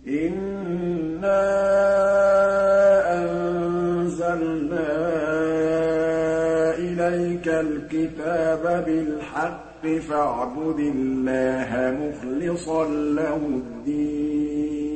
إِنَّا أَنزَلْنَا إِلَيْكَ الْكِتَابَ بِالْحَقِّ فَاعْبُدِ اللَّهَ مُخْلِصًا لَّهُ الدِّينَ